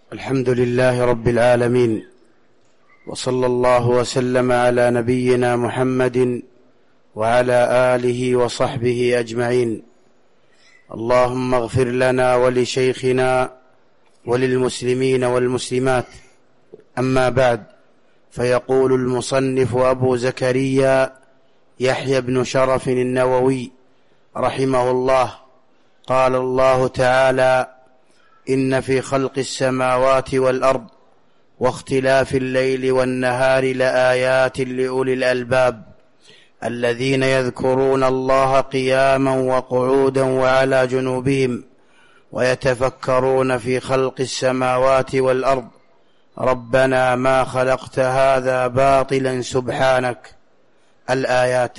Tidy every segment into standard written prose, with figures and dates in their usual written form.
الحمد لله رب العالمين، وصلى الله وسلم على نبينا محمد وعلى آله وصحبه أجمعين. اللهم اغفر لنا ولشيخنا وللمسلمين والمسلمات. أما بعد، فيقول المصنف أبو زكريا يحيى بن شرف النووي رحمه الله: قال الله تعالى: إن في خلق السماوات والأرض واختلاف الليل والنهار لآيات لأولي الألباب الذين يذكرون الله قياما وقعودا وعلى جنوبهم ويتفكرون في خلق السماوات والأرض ربنا ما خلقت هذا باطلا سبحانك. الآيات.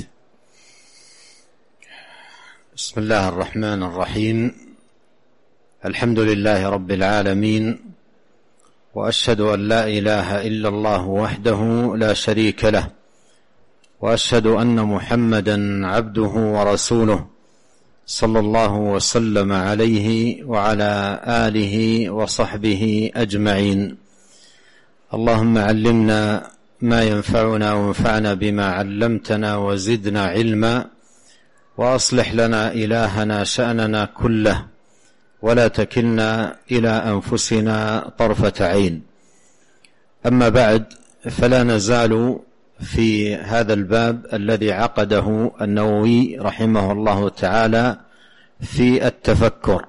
بسم الله الرحمن الرحيم. الحمد لله رب العالمين، وأشهد أن لا إله إلا الله وحده لا شريك له، وأشهد أن محمدا عبده ورسوله صلى الله وسلم عليه وعلى آله وصحبه أجمعين. اللهم علمنا ما ينفعنا وانفعنا بما علمتنا وزدنا علما، وأصلح لنا إلهنا شأننا كله، ولا تكلنا إلى أنفسنا طرفة عين. أما بعد، فلا نزال في هذا الباب الذي عقده النووي رحمه الله تعالى في التفكر.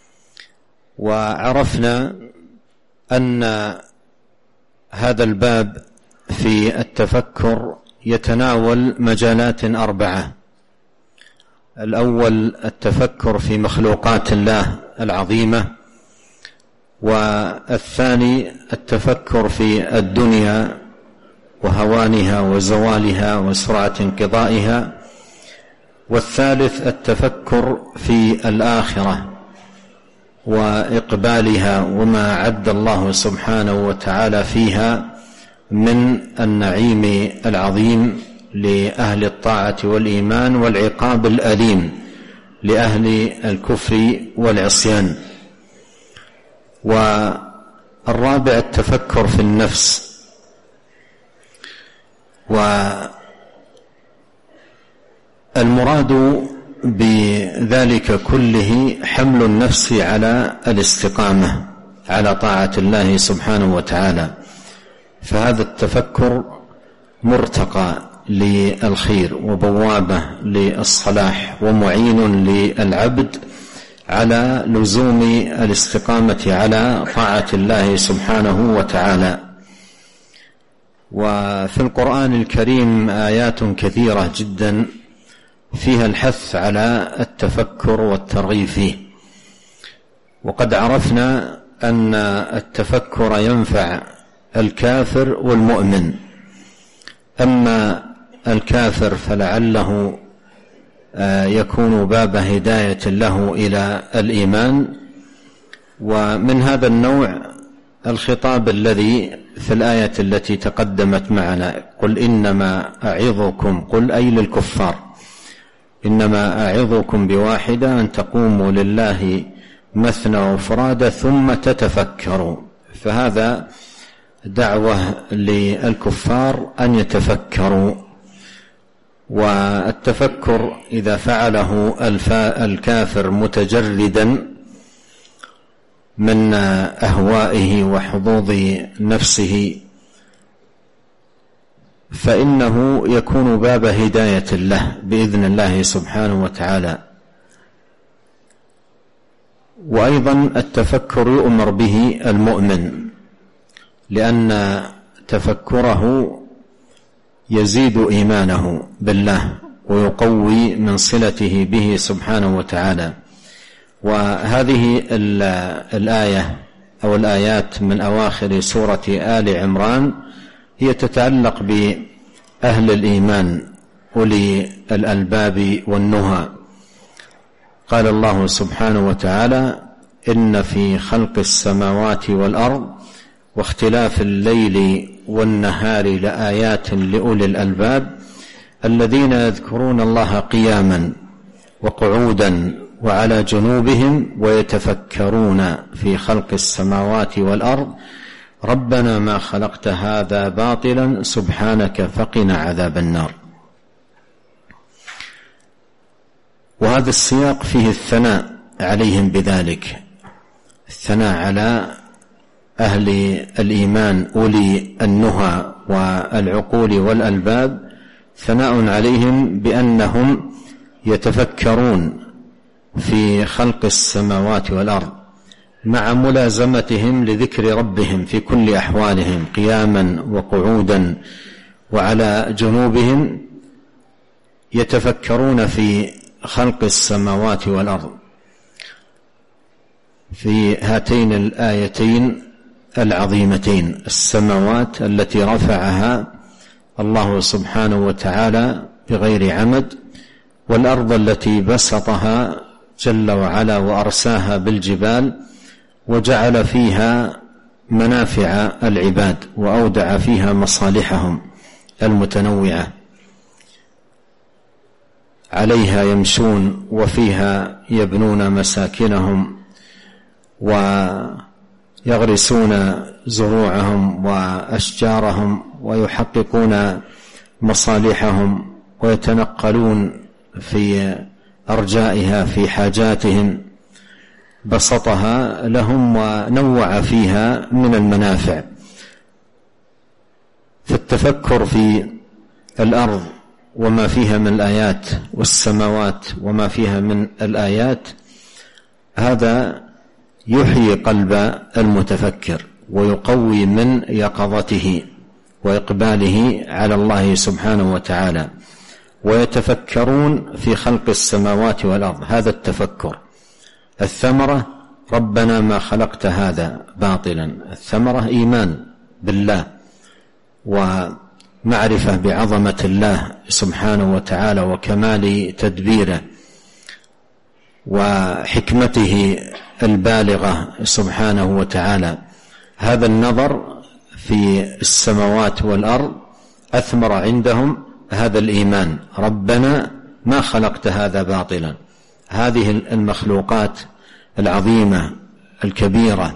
وعرفنا أن هذا الباب في التفكر يتناول مجالات 4. الأول التفكر في مخلوقات الله العظيمة، والثاني التفكر في الدنيا وهوانها وزوالها وسرعة انقضائها، والثالث التفكر في الآخرة وإقبالها وما عد الله سبحانه وتعالى فيها من النعيم العظيم لأهل الطاعة والإيمان، والعقاب الأليم لأهل الكفر والعصيان. والرابع التفكر في النفس، والمراد بذلك كله حمل النفس على الاستقامة على طاعة الله سبحانه وتعالى. فهذا التفكر مرتقى للخير وبوابة للصلاح ومعين للعبد على لزوم الاستقامة على طاعة الله سبحانه وتعالى. وفي القرآن الكريم آيات كثيرة جدا فيها الحث على التفكر والترغيب فيه. وقد عرفنا أن التفكر ينفع الكافر والمؤمن. أما الكافر فلعله يكون باب هداية له إلى الإيمان. ومن هذا النوع الخطاب الذي في الآية التي تقدمت معنا: قل إنما أعظكم، قل أي للكفار، إنما أعظكم بواحدة أن تقوموا لله مثنى وفرادى ثم تتفكروا. فهذا دعوة للكفار أن يتفكروا. والتفكر إذا فعله الكافر متجردا من أهوائه وحظوظ نفسه فإنه يكون باب هداية له بإذن الله سبحانه وتعالى. وأيضا التفكر يؤمر به المؤمن، لأن تفكره يزيد إيمانه بالله ويقوي من صلته به سبحانه وتعالى. وهذه الآية أو الآيات من أواخر سورة آل عمران هي تتعلق بأهل الإيمان أولي الألباب والنهى. قال الله سبحانه وتعالى: إن في خلق السماوات والأرض واختلاف الليل والنهار لآيات لأولي الألباب الذين يذكرون الله قياما وقعودا وعلى جنوبهم ويتفكرون في خلق السماوات والأرض ربنا ما خلقت هذا باطلا سبحانك فقنا عذاب النار. وهذا السياق فيه الثناء عليهم بذلك، الثناء على أهل الإيمان أولي النهى والعقول والألباب، ثناء عليهم بأنهم يتفكرون في خلق السماوات والأرض مع ملازمتهم لذكر ربهم في كل أحوالهم قياما وقعودا وعلى جنوبهم، يتفكرون في خلق السماوات والأرض. في هاتين الآيتين العظيمتين، السماوات التي رفعها الله سبحانه وتعالى بغير عمد، والأرض التي بسطها جل وعلا وأرساها بالجبال وجعل فيها منافع العباد وأودع فيها مصالحهم المتنوعة، عليها يمشون وفيها يبنون مساكنهم ويغرسون زروعهم وأشجارهم ويحققون مصالحهم ويتنقلون في أرجائها في حاجاتهم، بسطها لهم ونوع فيها من المنافع. فالتفكر في الأرض وما فيها من الآيات والسماوات وما فيها من الآيات، هذا يحيي قلب المتفكر ويقوي من يقظته وإقباله على الله سبحانه وتعالى، ويتفكرون في خلق السماوات والأرض. هذا التفكر. الثمرة ربنا ما خلقت هذا باطلا، الثمرة إيمان بالله ومعرفة بعظمة الله سبحانه وتعالى وكمال تدبيره وحكمته البالغة سبحانه وتعالى. هذا النظر في السماوات والأرض أثمر عندهم هذا الإيمان، ربنا ما خلقت هذا باطلا. هذه المخلوقات العظيمة الكبيرة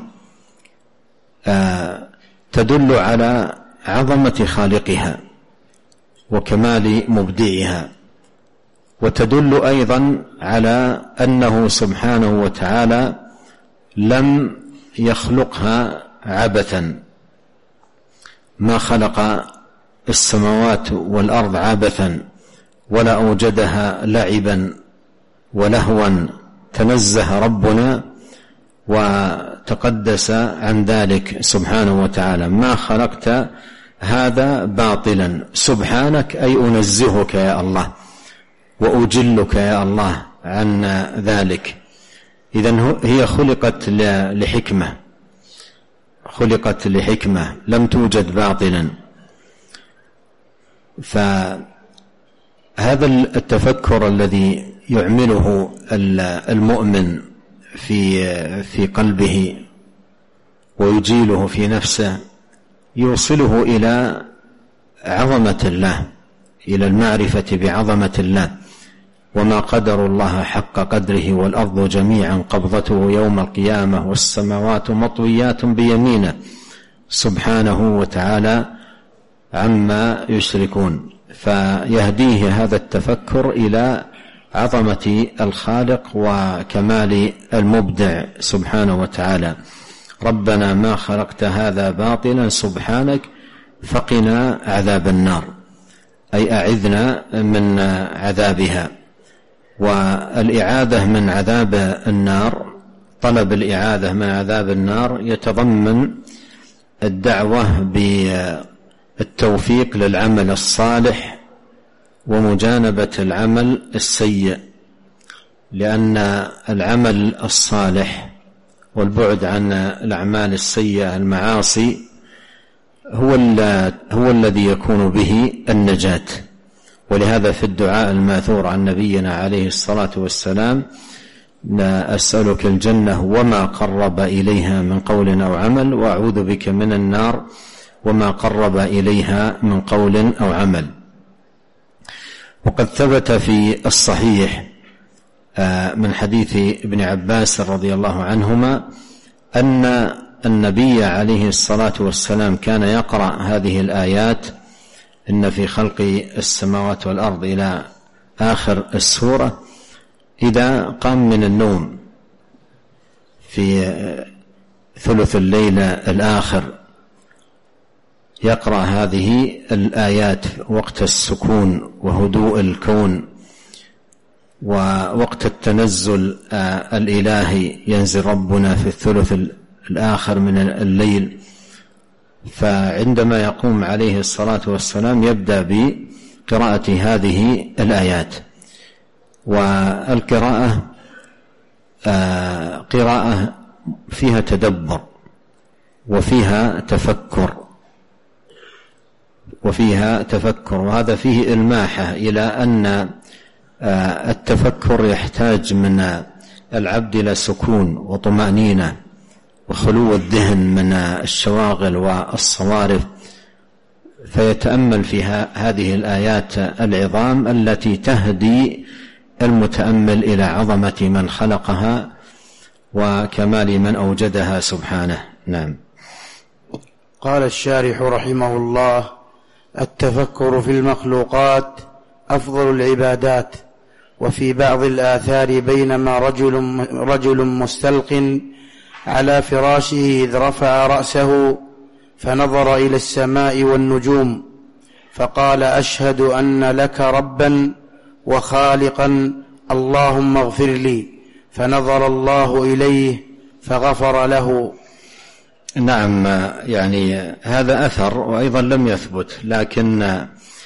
تدل على عظمة خالقها وكمال مبدعها، وتدل أيضا على أنه سبحانه وتعالى لم يخلقها عبثا، ما خلق السماوات والأرض عبثا ولا أوجدها لعبا ولهوا، تنزه ربنا وتقدس عن ذلك سبحانه وتعالى. ما خلقت هذا باطلا سبحانك، أي أنزهك يا الله وأجلك يا الله عن ذلك. إذن هي خلقت لحكمة، خلقت لحكمة، لم توجد باطلا. فهذا التفكر الذي يعمله المؤمن في قلبه ويجيله في نفسه يوصله إلى عظمة الله، إلى المعرفة بعظمة الله، وما قدر الله حق قدره والأرض جميعا قبضته يوم القيامة والسماوات مطويات بيمينه سبحانه وتعالى عما يشركون. فيهديه هذا التفكر إلى عظمة الخالق وكمال المبدع سبحانه وتعالى. ربنا ما خلقت هذا باطلا سبحانك فقنا عذاب النار، أي أعذنا من عذابها. والإعاذة من عذاب النار، طلب الإعاذة من عذاب النار يتضمن الدعوة بالتوفيق للعمل الصالح ومجانبة العمل السيء، لأن العمل الصالح والبعد عن الأعمال السيئة المعاصي هو الذي يكون به النجاة. ولهذا في الدعاء الماثور عن نبينا عليه الصلاة والسلام: أسألك الجنة وما قرب إليها من قول أو عمل، وأعوذ بك من النار وما قرب إليها من قول أو عمل. وقد ثبت في الصحيح من حديث ابن عباس رضي الله عنهما أن النبي عليه الصلاة والسلام كان يقرأ هذه الآيات: إن في خلق السماوات والأرض إلى آخر السورة إذا قام من النوم في ثلث الليل الآخر، يقرأ هذه الآيات وقت السكون وهدوء الكون ووقت التنزل الإلهي، ينزل ربنا في الثلث الآخر من الليل. فعندما يقوم عليه الصلاة والسلام يبدأ بقراءة هذه الآيات، والقراءة قراءة فيها تدبر وفيها تفكر، وهذا فيه إلماحة إلى أن التفكر يحتاج من العبد إلى سكون وطمأنينة وخلو الذهن من الشواغل والصوارف، فيتأمل فيها هذه الآيات العظام التي تهدي المتأمل إلى عظمة من خلقها وكمال من أوجدها سبحانه. نعم. قال الشارح رحمه الله: التفكر في المخلوقات أفضل العبادات. وفي بعض الآثار بينما رجل مستلق على فراشه إذ رفع رأسه فنظر إلى السماء والنجوم فقال: أشهد أن لك ربا وخالقا، اللهم اغفر لي. فنظر الله إليه فغفر له. نعم، يعني هذا أثر وأيضا لم يثبت، لكن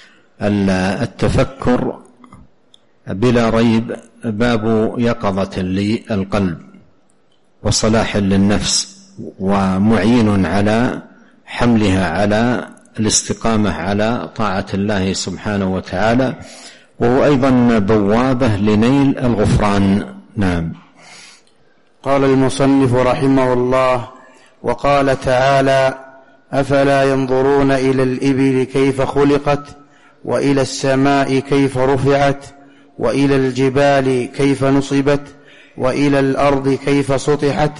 التفكر بلا ريب باب يقظة للقلب وصلاح للنفس ومعين على حملها على الاستقامة على طاعة الله سبحانه وتعالى، وهو أيضا بوابة لنيل الغفران. نعم. قال المصنف رحمه الله: وقال تعالى: أفلا ينظرون إلى الإبل كيف خلقت، وإلى السماء كيف رفعت، وإلى الجبال كيف نصبت، وإلى الأرض كيف سطحت،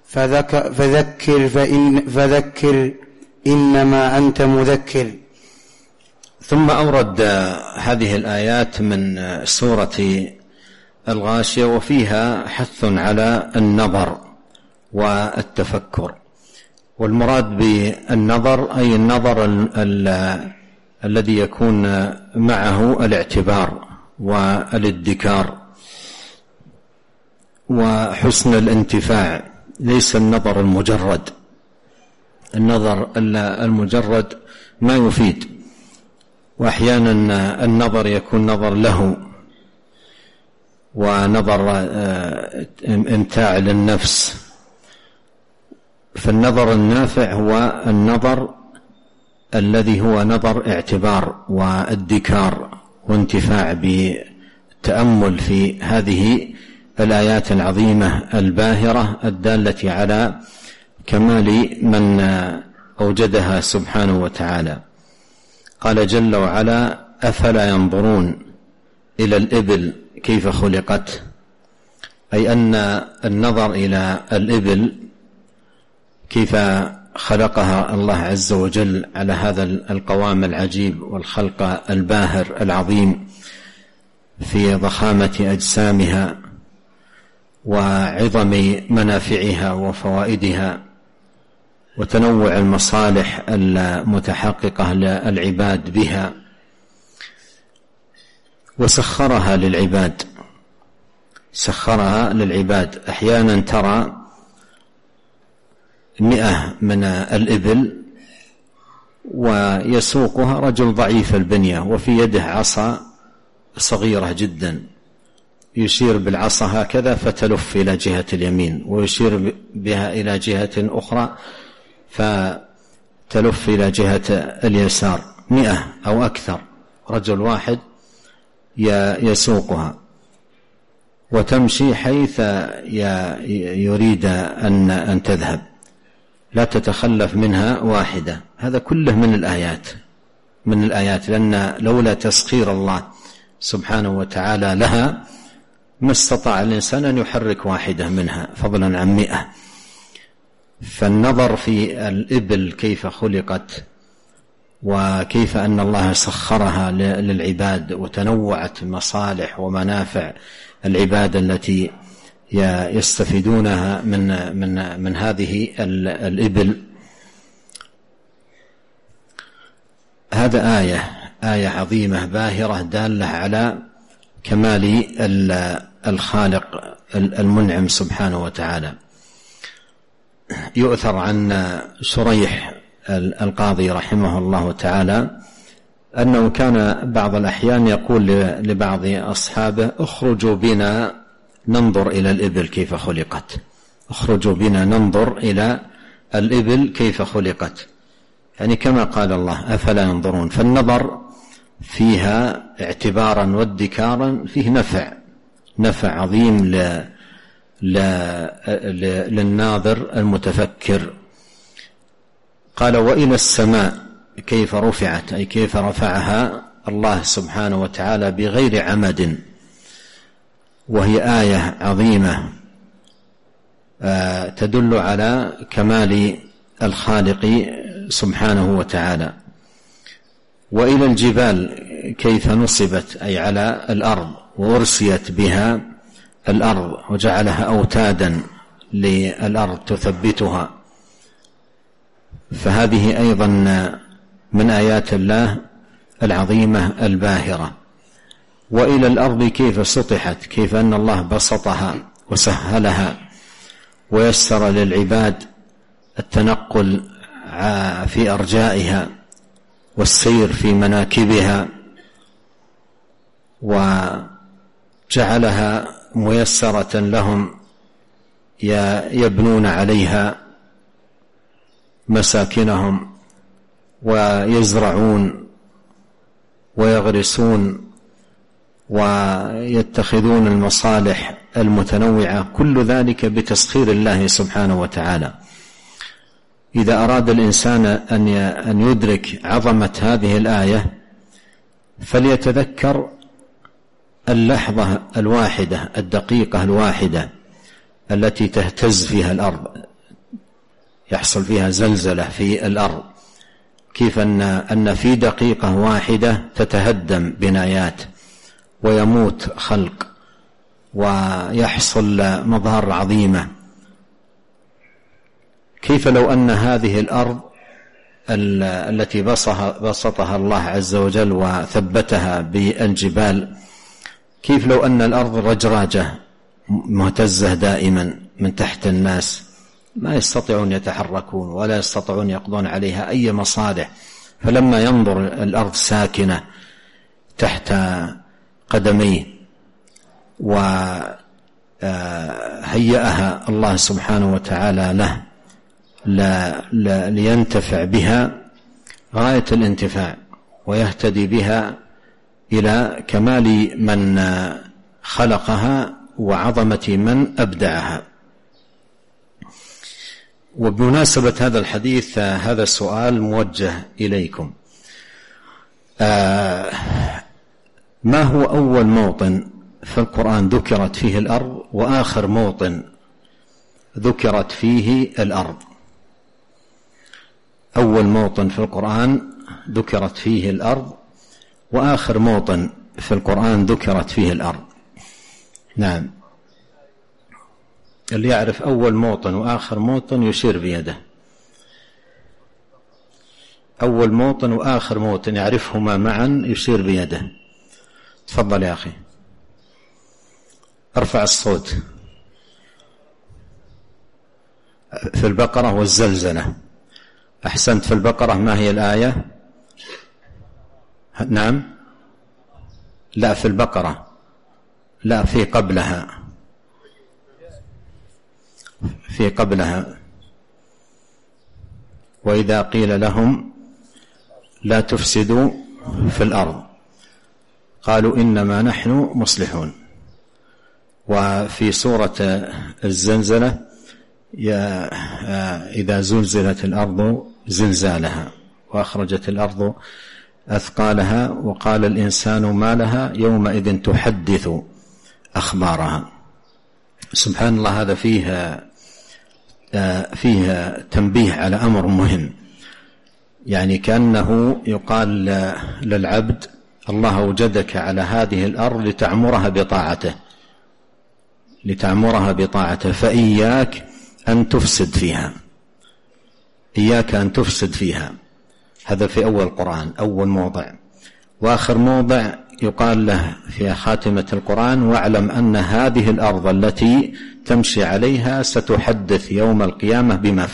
فذكر إنما أنت مذكر. ثم أورد هذه الآيات من سورة الغاشية، وفيها حث على النظر والتفكر. والمراد بالنظر أي النظر الذي يكون معه الاعتبار والادكار وحسن الانتفاع، ليس النظر المجرد. النظر المجرد ما يفيد، وأحيانا النظر يكون نظر له ونظر امتاع للنفس. فالنظر النافع هو النظر الذي هو نظر اعتبار وادكار وانتفاع بالتأمل في هذه الآيات العظيمة الباهرة الدالة على كمال من أوجدها سبحانه وتعالى. قال جل وعلا: أفلا ينظرون إلى الإبل كيف خلقت، أي أن النظر إلى الإبل كيف خلقها الله عز وجل على هذا القوام العجيب والخلق الباهر العظيم في ضخامة أجسامها وعظم منافعها وفوائدها وتنوع المصالح المتحققة للعباد بها، وسخرها للعباد. أحيانا ترى 100 من الإبل ويسوقها رجل ضعيف البنية وفي يده عصا صغيرة جدا، يشير بالعصا هكذا فتلف إلى جهة اليمين، ويشير بها إلى جهة أخرى فتلف إلى جهة اليسار. 100 أو أكثر، رجل واحد يسوقها وتمشي حيث يريد أن تذهب، لا تتخلف منها واحدة. هذا كله من الآيات، لأن لولا تسخير الله سبحانه وتعالى لها ما استطاع الإنسان أن يحرك واحدة منها فضلا عن 100. فالنظر في الإبل كيف خلقت وكيف أن الله سخرها للعباد وتنوعت مصالح ومنافع العباد التي يستفيدونها من هذه الإبل، هذا آية عظيمة باهرة دالة على كمال الخالق المنعم سبحانه وتعالى. يؤثر عن شريح القاضي رحمه الله تعالى أنه كان بعض الأحيان يقول لبعض أصحابه: اخرجوا بنا ننظر إلى الإبل كيف خلقت، اخرجوا بنا ننظر إلى الإبل كيف خلقت، يعني كما قال الله: أفلا ينظرون. فالنظر فيها اعتبارا وادكارا فيه نفع عظيم للناظر المتفكر. قال: وإلى السماء كيف رفعت، أي كيف رفعها الله سبحانه وتعالى بغير عمد، وهي آية عظيمة تدل على كمال الخالق سبحانه وتعالى. وإلى الجبال كيف نصبت، أي على الأرض، وأرسيت بها الأرض وجعلها أوتادا للأرض تثبتها، فهذه أيضا من آيات الله العظيمة الباهرة. وإلى الأرض كيف سطحت، كيف أن الله بسطها وسهلها ويسر للعباد التنقل في أرجائها والسير في مناكبها، وجعلها ميسرة لهم يبنون عليها مساكنهم ويزرعون ويغرسون ويتخذون المصالح المتنوعة، كل ذلك بتسخير الله سبحانه وتعالى. إذا أراد الإنسان أن يدرك عظمة هذه الآية فليتذكر اللحظة الواحدة الدقيقة الواحدة التي تهتز فيها الأرض، يحصل فيها زلزلة في الأرض، كيف أن في دقيقة واحدة تتهدم بنايات ويموت خلق ويحصل مظاهر عظيمة. كيف لو أن هذه الأرض التي بسطها الله عز وجل وثبتها بالجبال، كيف لو أن الأرض رجراجة مهتزة دائما من تحت الناس، ما يستطيعون يتحركون ولا يستطيعون يقضون عليها أي مصالح. فلما ينظر الأرض ساكنة تحت قدميه وهيئها الله سبحانه وتعالى له لينتفع بها غاية الانتفاع ويهتدي بها إلى كمال من خلقها وعظمة من أبدعها. وبمناسبة هذا الحديث هذا السؤال موجه إليكم: ما هو أول موطن في القرآن ذكرت فيه الأرض وآخر موطن ذكرت فيه الأرض؟ أول موطن في القرآن ذكرت فيه الأرض وآخر موطن في القرآن ذكرت فيه الأرض. نعم، اللي يعرف أول موطن وآخر موطن يشير بيده. أول موطن وآخر موطن يعرفهما معا يشير بيده. تفضل يا أخي، ارفع الصوت. في البقرة والزلزلة. أحسنت، في البقرة ما هي الآية؟ نعم، لا في البقرة، لا في قبلها، في قبلها: وإذا قيل لهم لا تفسدوا في الأرض قالوا إنما نحن مصلحون. وفي سورة الزلزلة: إذا زلزلت الأرض زلزالها وأخرجت الأرض أثقالها وقال الإنسان ما لها يومئذ تحدث أخبارها. سبحان الله، هذا فيه تنبيه على أمر مهم، يعني كأنه يقال للعبد: الله أوجدك على هذه الأرض لتعمرها بطاعته، فإياك أن تفسد فيها. هذا في أول القرآن، أول موضع. وآخر موضع يقال له في خاتمة القرآن: واعلم أن هذه الأرض التي تمشي عليها ستحدث يوم القيامة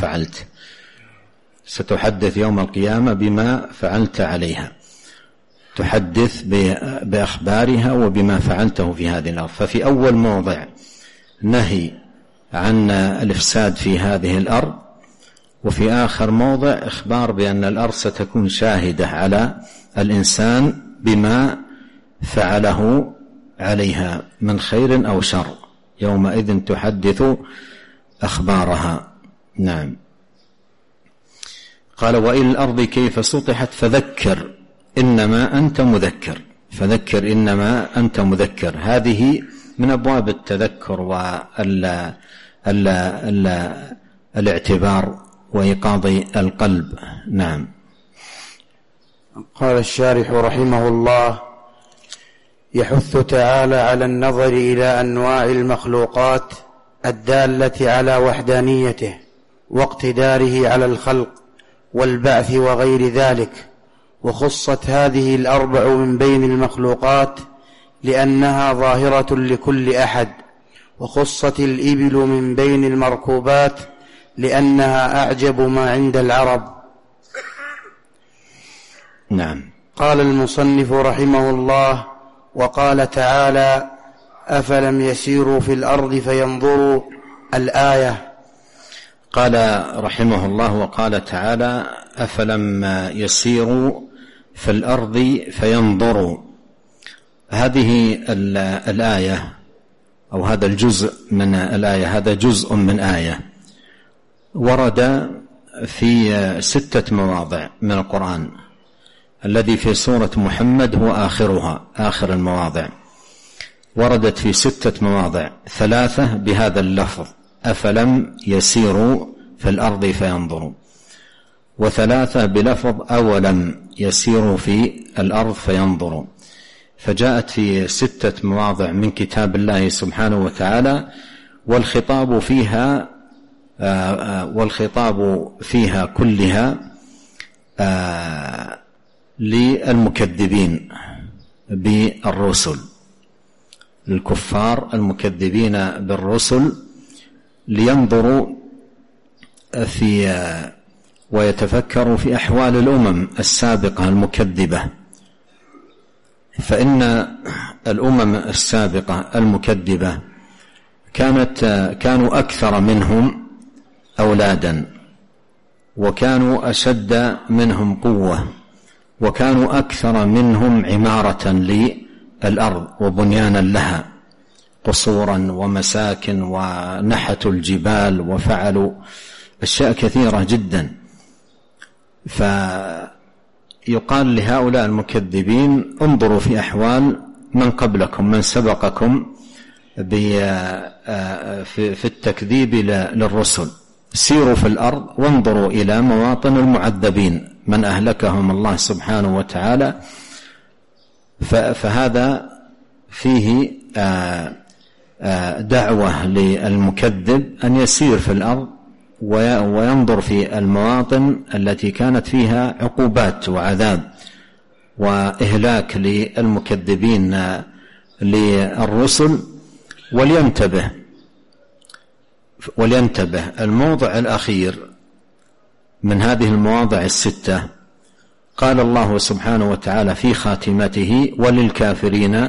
بما فعلت عليها، تحدث بأخبارها وبما فعلته في هذه الأرض. ففي أول موضع نهي عن الإفساد في هذه الأرض، وفي آخر موضع إخبار بأن الأرض ستكون شاهدة على الإنسان بما فعله عليها من خير أو شر، يومئذ تحدث أخبارها. نعم. قال: وإلى الأرض كيف سطحت فذكر إنما أنت مذكر. هذه من أبواب التذكر والاعتبار وإيقاظ القلب. نعم. قال الشارح رحمه الله: يحث تعالى على النظر إلى أنواع المخلوقات الدالة على وحدانيته واقتداره على الخلق والبعث وغير ذلك، وخصت هذه الأربع من بين المخلوقات لأنها ظاهرة لكل أحد، وخصت الإبل من بين المركوبات لأنها أعجب ما عند العرب. نعم. قال المصنف رحمه الله: وقال تعالى: أفلم يسيروا في الأرض فينظروا. الآية. قال رحمه الله: وقال تعالى: أفلم يسيروا في الأرض فينظروا. هذه الآية أو هذا الجزء من الآية، هذا جزء من آية ورد في 6 مواضع من القرآن. الذي في سورة محمد هو آخر المواضع، وردت في 6 مواضع، 3 بهذا اللفظ: أفلم يسيروا في الأرض فينظروا، و3 بلفظ أولم يسيروا في الأرض فينظروا. فجاءت في 6 مواضع من كتاب الله سبحانه وتعالى، والخطاب فيها كلها للمكذبين بالرسل، الكفار المكذبين بالرسل، لينظروا ويتفكروا في أحوال الأمم السابقة المكذبة. فإن الأمم السابقة المكذبة كانوا أكثر منهم أولادا، وكانوا أشد منهم قوة، وكانوا أكثر منهم عمارة للأرض وبنيانا لها، قصورا ومساكن، ونحتوا الجبال وفعلوا أشياء كثيرة جدا. فيقال لهؤلاء المكذبين: انظروا في أحوال من قبلكم، من سبقكم في التكذيب للرسل، سيروا في الأرض وانظروا إلى مواطن المعذبين من أهلكهم الله سبحانه وتعالى. فهذا فيه دعوة للمكذب أن يسير في الأرض وينظر في المواطن التي كانت فيها عقوبات وعذاب وإهلاك للمكذبين للرسل، ولينتبه. الموضع الأخير من هذه المواضع 6 قال الله سبحانه وتعالى في خاتمته: وللكافرين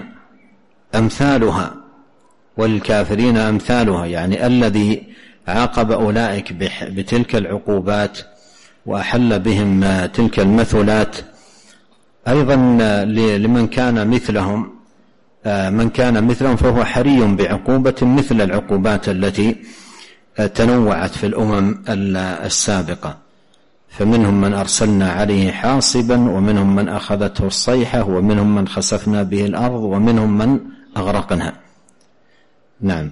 أمثالها، يعني الذي عاقب أولئك بتلك العقوبات وأحل بهم تلك المثلات، أيضا لمن كان مثلهم، من كان مثلهم فهو حري بعقوبة مثل العقوبات التي تنوعت في الأمم السابقة. فمنهم من أرسلنا عليه حاصبا، ومنهم من أخذته الصيحة، ومنهم من خسفنا به الأرض، ومنهم من أغرقنا. نعم.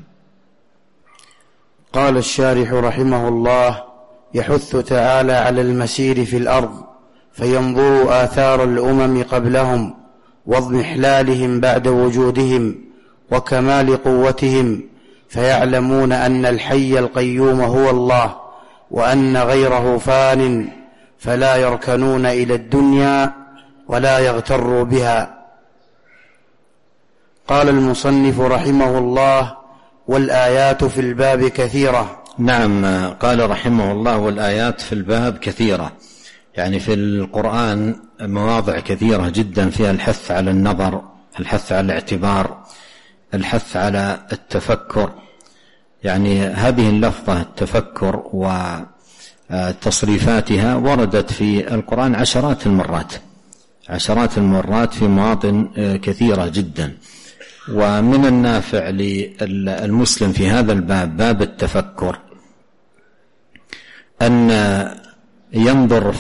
قال الشارح رحمه الله: يحث تعالى على المسير في الأرض فينظروا آثار الأمم قبلهم واضمحلالهم بعد وجودهم وكمال قوتهم، فيعلمون أن الحي القيوم هو الله، وأن غيره فان، فلا يركنون إلى الدنيا ولا يغتروا بها. قال المصنف رحمه الله: والآيات في الباب كثيرة. نعم، قال رحمه الله: والآيات في الباب كثيرة، يعني في القرآن مواضع كثيرة جدا فيها الحث على النظر، الحث على الاعتبار، الحث على التفكر. يعني هذه اللفظة التفكر وتصريفاتها وردت في القرآن عشرات المرات في مواطن كثيرة جدا. ومن النافع للمسلم في هذا الباب، باب التفكر، أن ينظر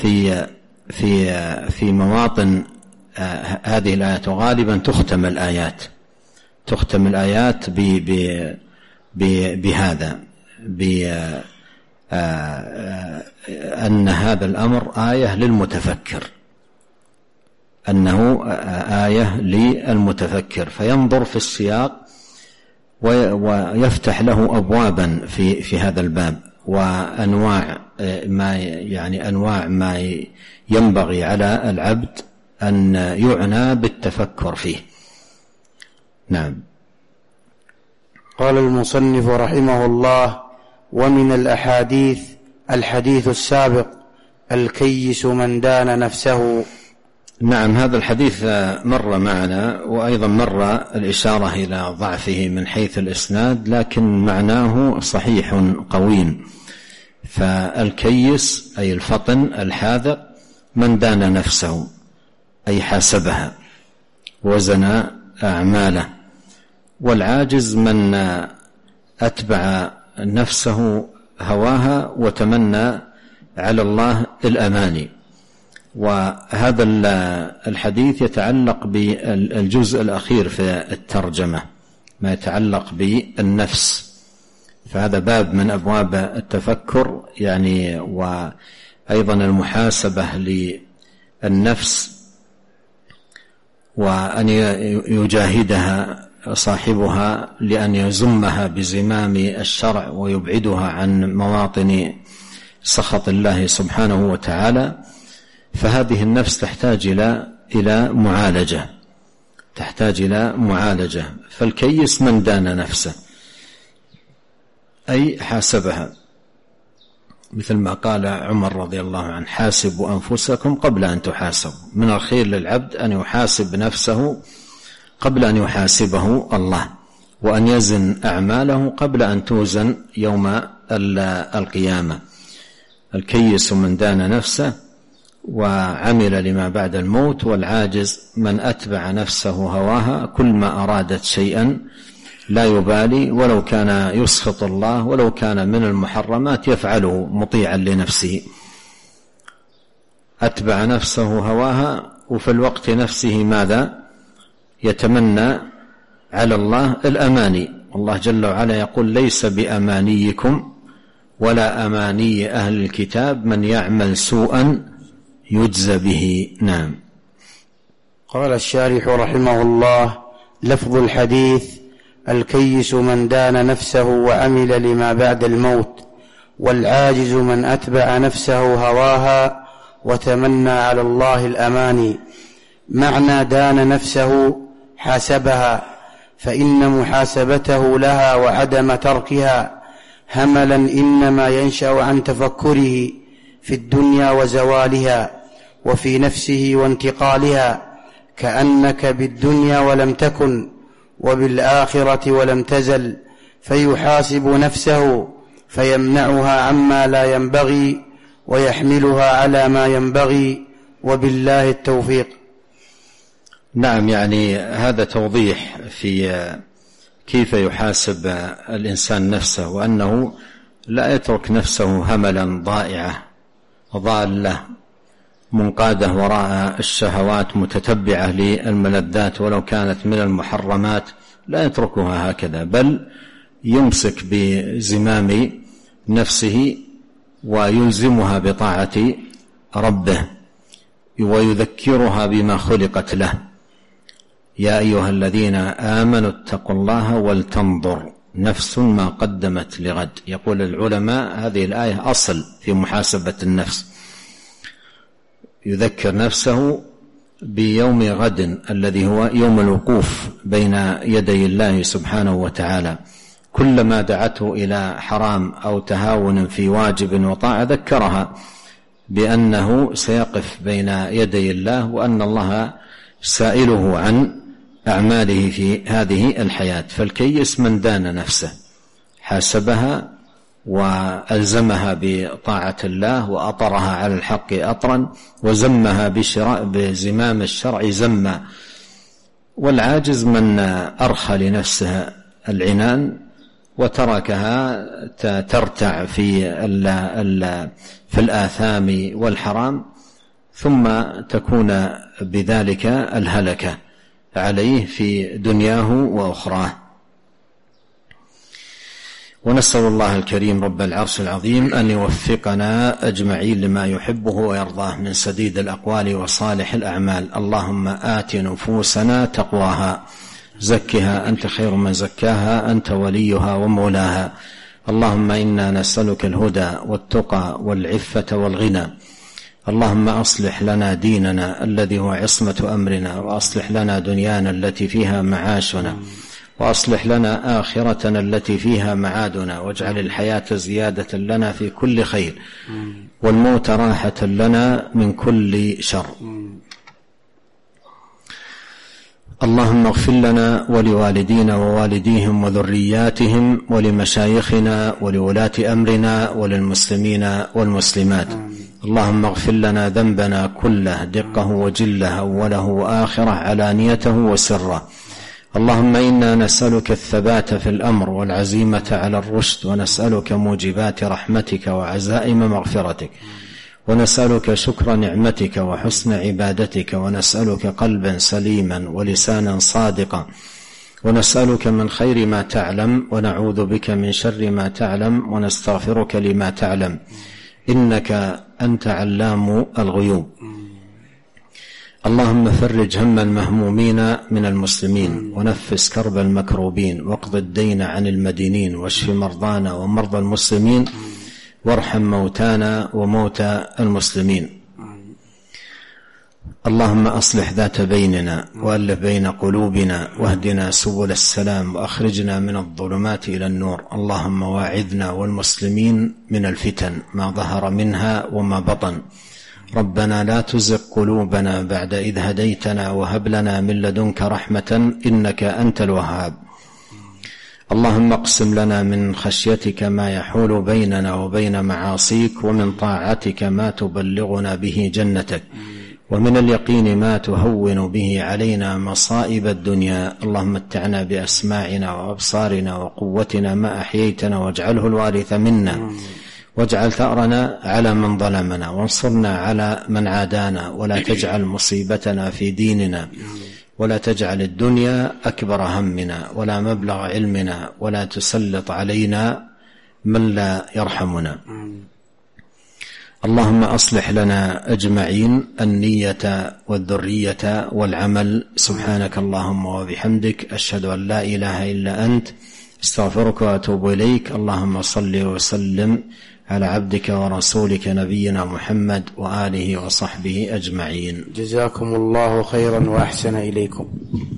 في مواطن هذه الآيات. وغالبا تختم الآيات بهذا، أن هذا الأمر آية للمتفكر، أنه آية للمتفكر، فينظر في السياق ويفتح له أبوابا في هذا الباب، وأنواع ما ينبغي على العبد أن يعنى بالتفكر فيه. نعم. قال المصنف رحمه الله: ومن الأحاديث الحديث السابق: الكيس من دان نفسه. نعم، هذا الحديث مر معنا، وأيضا مر الإشارة إلى ضعفه من حيث الإسناد، لكن معناه صحيح قويم. فالكيس أي الفطن الحاذق، من دان نفسه أي حاسبها وزن أعماله، والعاجز من أتبع نفسه هواها وتمنى على الله الأماني. وهذا الحديث يتعلق بالجزء الأخير في الترجمة، ما يتعلق بالنفس، فهذا باب من أبواب التفكر، يعني وأيضا المحاسبة للنفس، وأن يجاهدها صاحبها لأن يزمها بزمام الشرع ويبعدها عن مواطن سخط الله سبحانه وتعالى. فهذه النفس تحتاج إلى معالجة. فالكيس من دان نفسه أي حاسبها، مثل ما قال عمر رضي الله عنه: حاسبوا أنفسكم قبل أن تحاسبوا. من الخير للعبد أن يحاسب نفسه قبل أن يحاسبه الله، وأن يزن أعماله قبل أن توزن يوم القيامة. الكيس من دان نفسه وعمل لما بعد الموت، والعاجز من أتبع نفسه هواها، كل ما أرادت شيئا لا يبالي، ولو كان يسخط الله، ولو كان من المحرمات يفعله مطيعا لنفسه. أتبع نفسه هواها، وفي الوقت نفسه ماذا؟ يتمنى على الله الأماني. الله جل وعلا يقول: ليس بأمانيكم ولا أماني أهل الكتاب، من يعمل سوءا يجزى به. نعم. قال الشارح رحمه الله: لفظ الحديث: الكيس من دان نفسه وعمل لما بعد الموت، والعاجز من أتبع نفسه هواها وتمنى على الله الأماني. معنى دان نفسه حاسبها، فإن محاسبته لها وعدم تركها هملا إنما ينشأ عن تفكره في الدنيا وزوالها، وفي نفسه وانتقالها، كأنك بالدنيا ولم تكن، وبالآخرة ولم تزل، فيحاسب نفسه فيمنعها عما لا ينبغي ويحملها على ما ينبغي، وبالله التوفيق. نعم، يعني هذا توضيح في كيف يحاسب الإنسان نفسه، وأنه لا يترك نفسه هملا ضائعة ضالة منقادة وراء الشهوات متتبعة للملذات ولو كانت من المحرمات، لا يتركها هكذا، بل يمسك بزمام نفسه ويلزمها بطاعة ربه ويذكرها بما خلقت له. يا أيها الذين آمنوا اتقوا الله ولتنظر نفس ما قدمت لغد. يقول العلماء هذه الآية أصل في محاسبة النفس، يذكر نفسه بيوم غد الذي هو يوم الوقوف بين يدي الله سبحانه وتعالى. كلما دعته إلى حرام أو تهاون في واجب وطاعة ذكرها بأنه سيقف بين يدي الله وأن الله سائله عن أعماله في هذه الحياة. فالكيس من دان نفسه، حاسبها وألزمها بطاعة الله وأطرها على الحق أطرا وزمها بزمام الشرع زما. والعاجز من أرخى لنفسه العنان وتركها ترتع في الآثام والحرام، ثم تكون بذلك الهلكة عليه في دنياه وأخراه. ونسأل الله الكريم رب العرش العظيم أن يوفقنا أجمعين لما يحبه ويرضاه من سديد الأقوال وصالح الأعمال. اللهم آت نفوسنا تقواها زكها أنت خير من زكاها أنت وليها ومولاها. اللهم إنا نسألك الهدى والتقى والعفة والغنى. اللهم أصلح لنا ديننا الذي هو عصمة أمرنا، وأصلح لنا دنيانا التي فيها معاشنا، وأصلح لنا آخرتنا التي فيها معادنا، واجعل الحياة زيادة لنا في كل خير والموت راحة لنا من كل شر. اللهم اغفر لنا ولوالدينا ووالديهم وذرياتهم ولمشايخنا ولولاة أمرنا وللمسلمين والمسلمات. اللهم اغفر لنا ذنبنا كله دقه وجله أوله وآخره علانيته وسره. اللهم إنا نسألك الثبات في الأمر والعزيمة على الرشد، ونسألك موجبات رحمتك وعزائم مغفرتك، ونسألك شكر نعمتك وحسن عبادتك، ونسألك قلبا سليما ولسانا صادقا، ونسألك من خير ما تعلم ونعوذ بك من شر ما تعلم ونستغفرك لما تعلم، إنك أنت علام الغيوب. اللهم فرج هم المهمومين من المسلمين، ونفس كرب المكروبين، واقض الدين عن المدينين، واشف مرضانا ومرضى المسلمين، وارحم موتانا وموتى المسلمين. اللهم أصلح ذات بيننا وألف بين قلوبنا، واهدنا سبل السلام، وأخرجنا من الظلمات إلى النور. اللهم واعذنا والمسلمين من الفتن ما ظهر منها وما بطن. ربنا لا تزغ قلوبنا بعد إذ هديتنا، وهب لنا من لدنك رحمة إنك أنت الوهاب. اللهم اقسم لنا من خشيتك ما يحول بيننا وبين معاصيك، ومن طاعتك ما تبلغنا به جنتك، ومن اليقين ما تهون به علينا مصائب الدنيا. اللهم متعنا بأسماعنا وأبصارنا وقوتنا ما أحييتنا، واجعله الوارث منا، واجعل ثأرنا على من ظلمنا، وانصرنا على من عادانا، ولا تجعل مصيبتنا في ديننا، ولا تجعل الدنيا أكبر همنا ولا مبلغ علمنا، ولا تسلط علينا من لا يرحمنا. اللهم أصلح لنا أجمعين النية والذرية والعمل. سبحانك اللهم وبحمدك، أشهد أن لا إله إلا أنت، استغفرك وأتوب إليك. اللهم صل وسلم على عبدك ورسولك نبينا محمد وآله وصحبه أجمعين. جزاكم الله خيرا وأحسن إليكم.